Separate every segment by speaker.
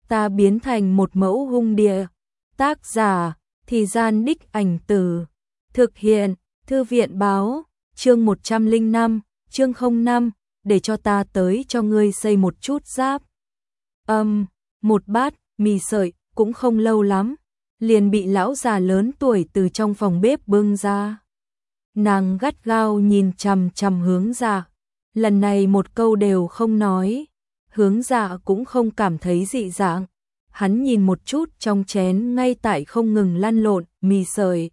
Speaker 1: ta biến thành một mẫu hung địa. Tác giả, Thì Gian Đích Ảnh Tử. Thực hiện, Thư viện báo, chương 105, chương 05, để cho ta tới cho ngươi xây một chút giáp. Một bát, mì sợi, cũng không lâu lắm, liền bị lão già lớn tuổi từ trong phòng bếp bưng ra. Nàng gắt gao nhìn chằm chằm Hướng Dạ, lần này một câu đều không nói. Hướng Dạ cũng không cảm thấy dị dạng, hắn nhìn một chút trong chén ngay tại không ngừng lăn lộn mì sợi.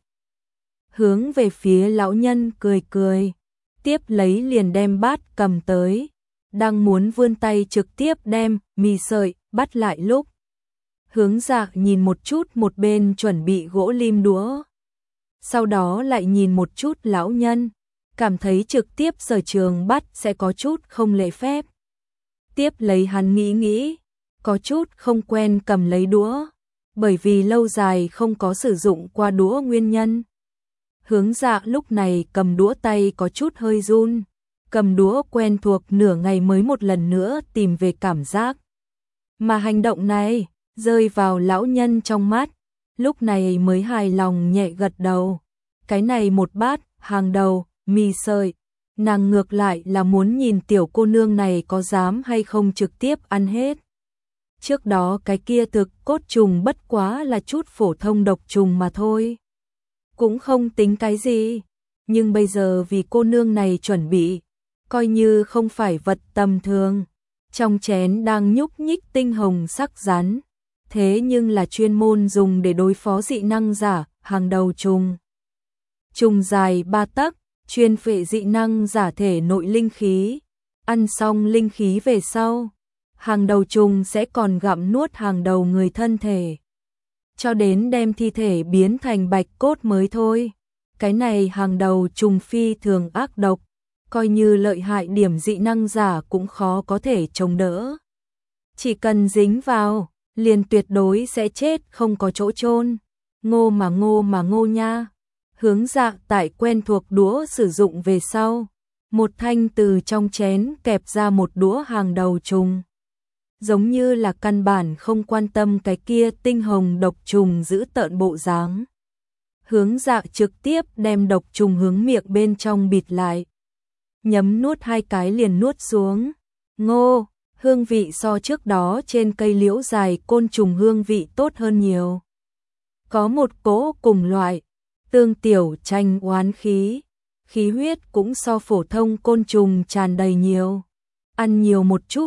Speaker 1: Hướng về phía lão nhân cười cười, tiếp lấy liền đem bát cầm tới, đang muốn vươn tay trực tiếp đem mì sợi bắt lại lúc. Hướng Dạ nhìn một chút một bên chuẩn bị gỗ lim đũa, sau đó lại nhìn một chút lão nhân, cảm thấy trực tiếp sở trường bắt sẽ có chút không lễ phép. Tiếp lấy hắn nghĩ, có chút không quen cầm lấy đũa, bởi vì lâu dài không có sử dụng qua đũa nguyên nhân. Hướng Dạ lúc này cầm đũa tay có chút hơi run, cầm đũa quen thuộc nửa ngày mới một lần nữa tìm về cảm giác. Mà hành động này rơi vào lão nhân trong mắt, lúc này mới hài lòng nhẹ gật đầu. Cái này một bát hàng đầu mì sợi, nàng ngược lại là muốn nhìn tiểu cô nương này có dám hay không trực tiếp ăn hết. Trước đó cái kia thực cốt trùng bất quá là chút phổ thông độc trùng mà thôi, cũng không tính cái gì, nhưng bây giờ vì cô nương này chuẩn bị, coi như không phải vật tầm thường. Trong chén đang nhúc nhích tinh hồng sắc rắn, thế nhưng là chuyên môn dùng để đối phó dị năng giả, hàng đầu trùng. Trùng dài 3 tấc, chuyên phệ dị năng giả thể nội linh khí, ăn xong linh khí về sau, hàng đầu trùng sẽ còn gặm nuốt hàng đầu người thân thể, cho đến đem thi thể biến thành bạch cốt mới thôi. Cái này hàng đầu trùng phi thường ác độc, coi như lợi hại điểm dị năng giả cũng khó có thể chống đỡ. Chỉ cần dính vào, liền tuyệt đối sẽ chết không có chỗ chôn. Ngô mà ngô nha. Hướng Dạ tại quen thuộc đũa sử dụng về sau, một thanh từ trong chén kẹp ra một đũa hàng đầu trùng. Giống như là căn bản không quan tâm cái kia tinh hồng độc trùng giữ tợn bộ dáng. Hướng Dạ trực tiếp đem độc trùng hướng miệng bên trong bịt lại. Nhấm nuốt 2 cái liền nuốt xuống. Ngô, hương vị so trước đó trên cây liễu dài côn trùng hương vị tốt hơn nhiều. Có một cỗ cùng loại, tương tiểu tranh oán khí, khí huyết cũng so phổ thông côn trùng tràn đầy nhiều. Ăn nhiều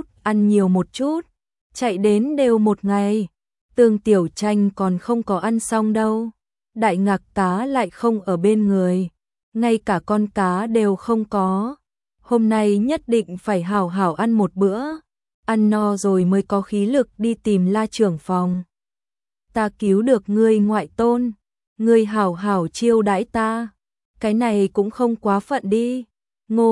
Speaker 1: một chút, chạy đến đều một ngày. Tương tiểu tranh còn không có ăn xong đâu. Đại ngạc cá lại không ở bên người, ngay cả con cá đều không có. Hôm nay nhất định phải hảo hảo ăn một bữa, ăn no rồi mới có khí lực đi tìm La trưởng phòng. Ta cứu được ngươi ngoại tôn, ngươi hảo hảo chiêu đãi ta, cái này cũng không quá phận đi. Ngô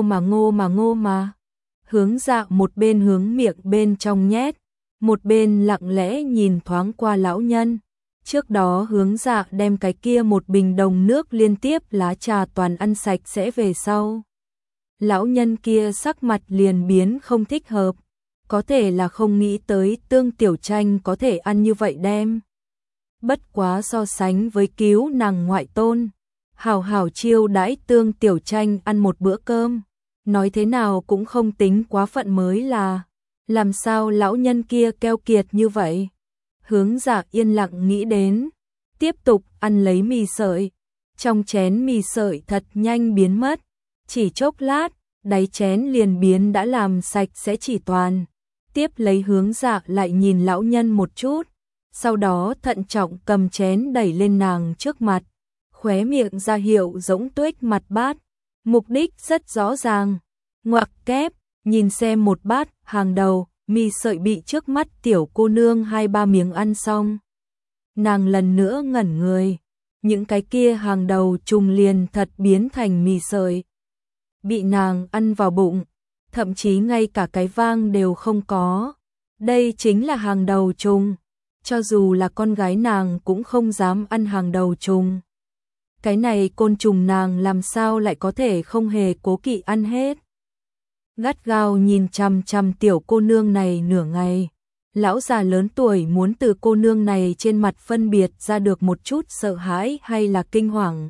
Speaker 1: mà. Hướng Dạ một bên hướng miệng bên trong nhét, một bên lặng lẽ nhìn thoáng qua lão nhân. Trước đó Hướng Dạ đem cái kia một bình đồng nước liên tiếp lá trà toàn ăn sạch sẽ về sau, lão nhân kia sắc mặt liền biến không thích hợp, có thể là không nghĩ tới tương tiểu tranh có thể ăn như vậy đem. Bất quá so sánh với cứu nàng ngoại tôn, hảo hảo chiêu đãi tương tiểu tranh ăn một bữa cơm, nói thế nào cũng không tính quá phận mới là. Làm sao lão nhân kia keo kiệt như vậy? Hướng Dạ yên lặng nghĩ đến, tiếp tục ăn lấy mì sợi. Trong chén mì sợi thật nhanh biến mất, chỉ chốc lát, đáy chén liền biến đã làm sạch sẽ chỉ toàn. Tiếp lấy Hướng Dạ lại nhìn lão nhân một chút, sau đó thận trọng cầm chén đẩy lên nàng trước mặt, khóe miệng ra hiệu giống tuếch mặt bát, mục đích rất rõ ràng. Ngoặc kép, nhìn xem một bát hàng đầu mì sợi bị trước mắt tiểu cô nương 2-3 miếng ăn xong, nàng lần nữa ngẩn người, những cái kia hàng đầu trùng liền thật biến thành mì sợi, bị nàng ăn vào bụng, thậm chí ngay cả cái vang đều không có. Đây chính là hàng đầu trùng, cho dù là con gái nàng cũng không dám ăn hàng đầu trùng. Cái này côn trùng nàng làm sao lại có thể không hề cố kỵ ăn hết. Gắt gao nhìn chằm chằm tiểu cô nương này nửa ngày, Lão già lớn tuổi muốn từ cô nương này trên mặt phân biệt ra được một chút sợ hãi hay là kinh hoàng.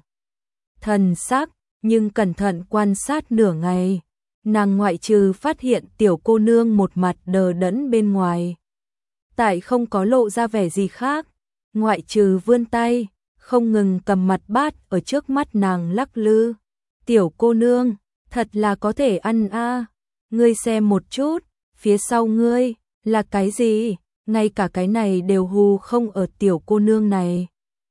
Speaker 1: Thần sắc, nhưng cẩn thận quan sát nửa ngày, nàng ngoại trừ phát hiện tiểu cô nương một mặt đờ đẫn bên ngoài. Tại không có lộ ra vẻ gì khác, ngoại trừ vươn tay, không ngừng cầm mặt bát ở trước mắt nàng lắc lư. Tiểu cô nương, thật là có thể ăn a. Ngươi xem một chút, phía sau ngươi, là cái gì? Ngay cả cái này đều hù không ở tiểu cô nương này.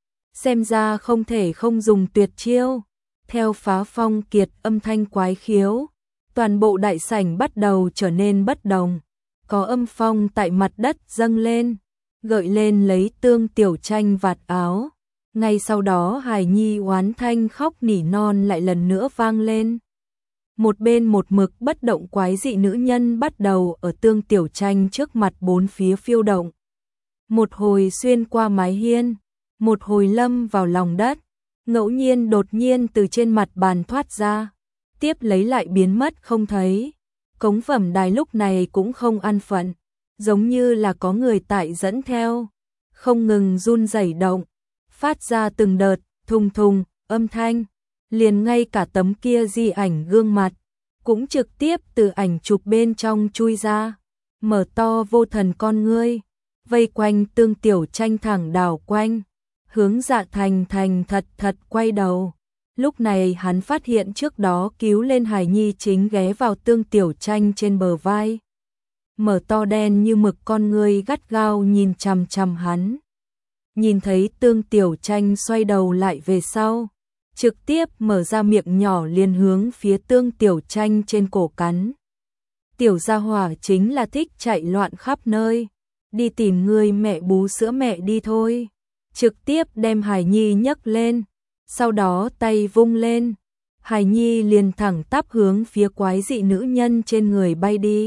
Speaker 1: Xem ra không thể không dùng tuyệt chiêu. Theo Phá Phong Kiệt âm thanh quái khiếu, toàn bộ đại sảnh bắt đầu trở nên bất đồng. Có âm phong tại mặt đất dâng lên, gợi lên lấy Tương Tiểu Tranh vạt áo. Ngay sau đó hài nhi oán thanh khóc nỉ non lại lần nữa vang lên. Một bên một mực bất động quái dị nữ nhân bắt đầu ở Tương Tiểu Tranh trước mặt bốn phía phiêu động. Một hồi xuyên qua mái hiên, một hồi lâm vào lòng đất, ngẫu nhiên đột nhiên từ trên mặt bàn thoát ra, tiếp lấy lại biến mất không thấy. Cống phẩm đài lúc này cũng không an phận, giống như là có người tại dẫn theo, không ngừng run rẩy động, phát ra từng đợt thùng thùng âm thanh, liền ngay cả tấm kia di ảnh gương mặt cũng trực tiếp từ ảnh chụp bên trong chui ra, mở to vô thần con ngươi, vây quanh Tương Tiểu Tranh thẳng đảo quanh, hướng Dạ Thành thành thật thật quay đầu. Lúc này hắn phát hiện trước đó cứu lên hài nhi chính ghé vào Tương Tiểu Tranh trên bờ vai, mở to đen như mực con ngươi gắt gao nhìn chằm chằm hắn. Nhìn thấy Tương Tiểu Tranh xoay đầu lại về sau, trực tiếp mở ra miệng nhỏ liền hướng phía Tương Tiểu Tranh trên cổ cắn. Tiểu gia hỏa chính là thích chạy loạn khắp nơi, đi tìm người mẹ bú sữa mẹ đi thôi. Trực tiếp đem hài nhi nhấc lên, sau đó tay vung lên, hài nhi liền thẳng tắp hướng phía quái dị nữ nhân trên người bay đi.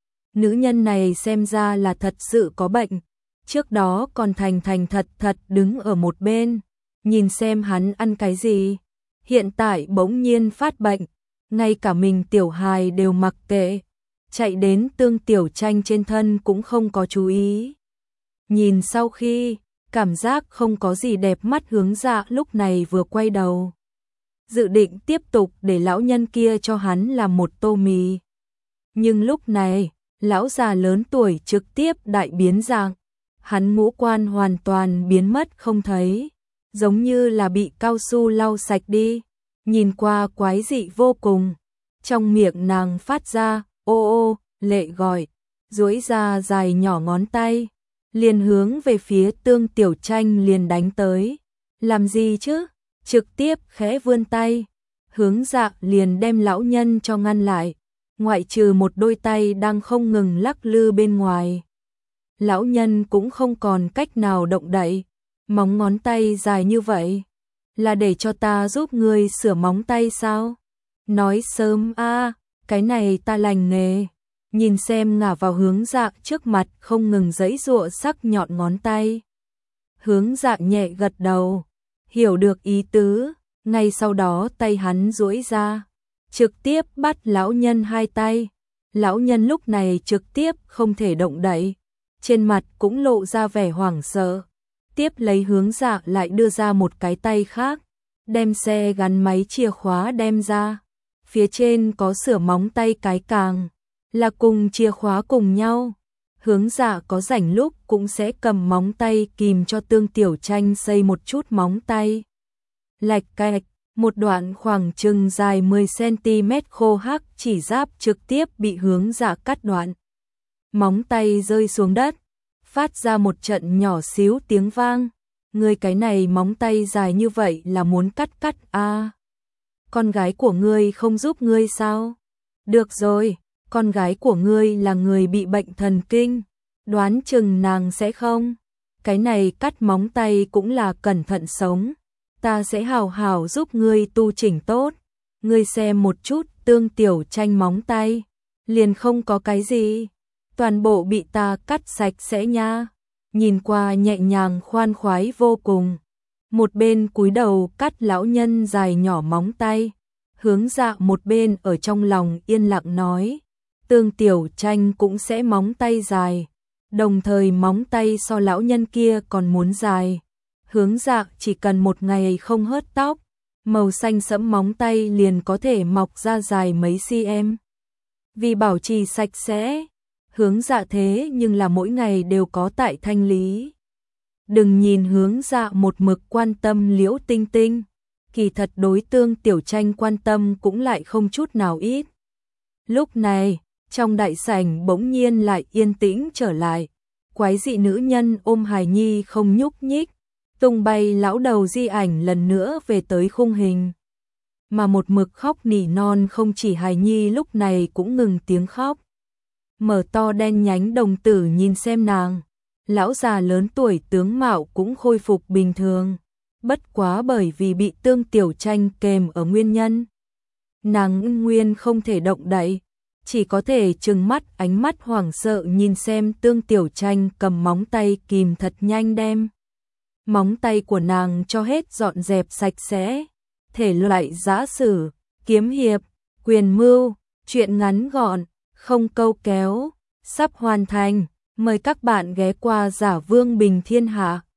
Speaker 1: Nữ nhân này xem ra là thật sự có bệnh, trước đó còn thành thật thật đứng ở một bên, nhìn xem hắn ăn cái gì, hiện tại bỗng nhiên phát bệnh, ngay cả mình tiểu hài đều mặc kệ, chạy đến Tương Tiểu Tranh trên thân cũng không có chú ý. Nhìn sau khi, cảm giác không có gì đẹp mắt hướng Dạ lúc này vừa quay đầu, dự định tiếp tục để lão nhân kia cho hắn làm một tô mì. Nhưng lúc này, lão già lớn tuổi trực tiếp đại biến dạng, hắn ngũ quan hoàn toàn biến mất không thấy, giống như là bị cao su lau sạch đi, nhìn qua quái dị vô cùng. Trong miệng nàng phát ra ô ô lệ gọi, duỗi ra dài nhỏ ngón tay, liền hướng về phía Tương Tiểu Tranh liền đánh tới. Làm gì chứ? Trực tiếp khẽ vươn tay, hướng Dạ liền đem lão nhân cho ngăn lại, ngoại trừ một đôi tay đang không ngừng lắc lư bên ngoài. Lão nhân cũng không còn cách nào động đậy, móng ngón tay dài như vậy, là để cho ta giúp ngươi sửa móng tay sao? Nói sớm a, cái này ta lành nghề. Nhìn xem ngả vào hướng Dạ trước mặt không ngừng giãy giụa sắc nhọn ngón tay. Hướng Dạ nhẹ gật đầu, hiểu được ý tứ, ngay sau đó tay hắn duỗi ra, trực tiếp bắt lão nhân hai tay. Lão nhân lúc này trực tiếp không thể động đậy, trên mặt cũng lộ ra vẻ hoảng sợ. Tiếp lấy hướng Dạ lại đưa ra một cái tay khác, đem xe gắn máy chìa khóa đem ra. Phía trên có sửa móng tay cái càng, là cùng chìa khóa cùng nhau. Hướng Dạ có rảnh lúc cũng sẽ cầm móng tay kìm cho Tương Tiểu Tranh xây một chút móng tay. Lạch cạch, một đoạn khoảng chừng dài 10 cm khô hắc chỉ giáp trực tiếp bị hướng Dạ cắt đoạn. Móng tay rơi xuống đất, phát ra một trận nhỏ xíu tiếng vang. Ngươi cái này móng tay dài như vậy là muốn cắt a? Con gái của ngươi không giúp ngươi sao? Được rồi, con gái của ngươi là người bị bệnh thần kinh, đoán chừng nàng sẽ không. Cái này cắt móng tay cũng là cẩn thận sống, ta sẽ hào hào giúp ngươi tu chỉnh tốt. Ngươi xem một chút Tương Tiểu Tranh móng tay, liền không có cái gì, toàn bộ bị ta cắt sạch sẽ nha. Nhìn qua nhẹ nhàng khoan khoái vô cùng. Một bên cúi đầu cắt lão nhân dài nhỏ móng tay, hướng Dạ một bên ở trong lòng yên lặng nói, Tương Tiểu Tranh cũng sẽ móng tay dài, đồng thời móng tay so lão nhân kia còn muốn dài. Hướng Dạ chỉ cần một ngày không hớt tóc, màu xanh sẫm móng tay liền có thể mọc ra dài mấy cm. Vì bảo trì sạch sẽ, Hướng Dạ thế nhưng là mỗi ngày đều có tại thanh lý. Đừng nhìn Hướng Dạ một mực quan tâm Liễu Tinh Tinh, kỳ thật đối Tương Tiểu Tranh quan tâm cũng lại không chút nào ít. Lúc này, trong đại sảnh bỗng nhiên lại yên tĩnh trở lại, quái dị nữ nhân ôm hài nhi không nhúc nhích, tung bay lão đầu di ảnh lần nữa về tới khung hình. Mà một mực khóc nỉ non không chỉ hài nhi lúc này cũng ngừng tiếng khóc. Mở to đen nhánh đồng tử nhìn xem nàng, lão già lớn tuổi tướng mạo cũng khôi phục bình thường, bất quá bởi vì bị Tương Tiểu Tranh kèm ở nguyên nhân. Nàng nguyên không thể động đậy, chỉ có thể trừng mắt ánh mắt hoảng sợ nhìn xem Tương Tiểu Tranh cầm móng tay kìm thật nhanh đem móng tay của nàng cho hết dọn dẹp sạch sẽ. Thể loại giã sử, kiếm hiệp, quyền mưu, truyện ngắn gọn, không câu kéo, sắp hoàn thành. Mời các bạn ghé qua Giả Vương Bình Thiên Hạ.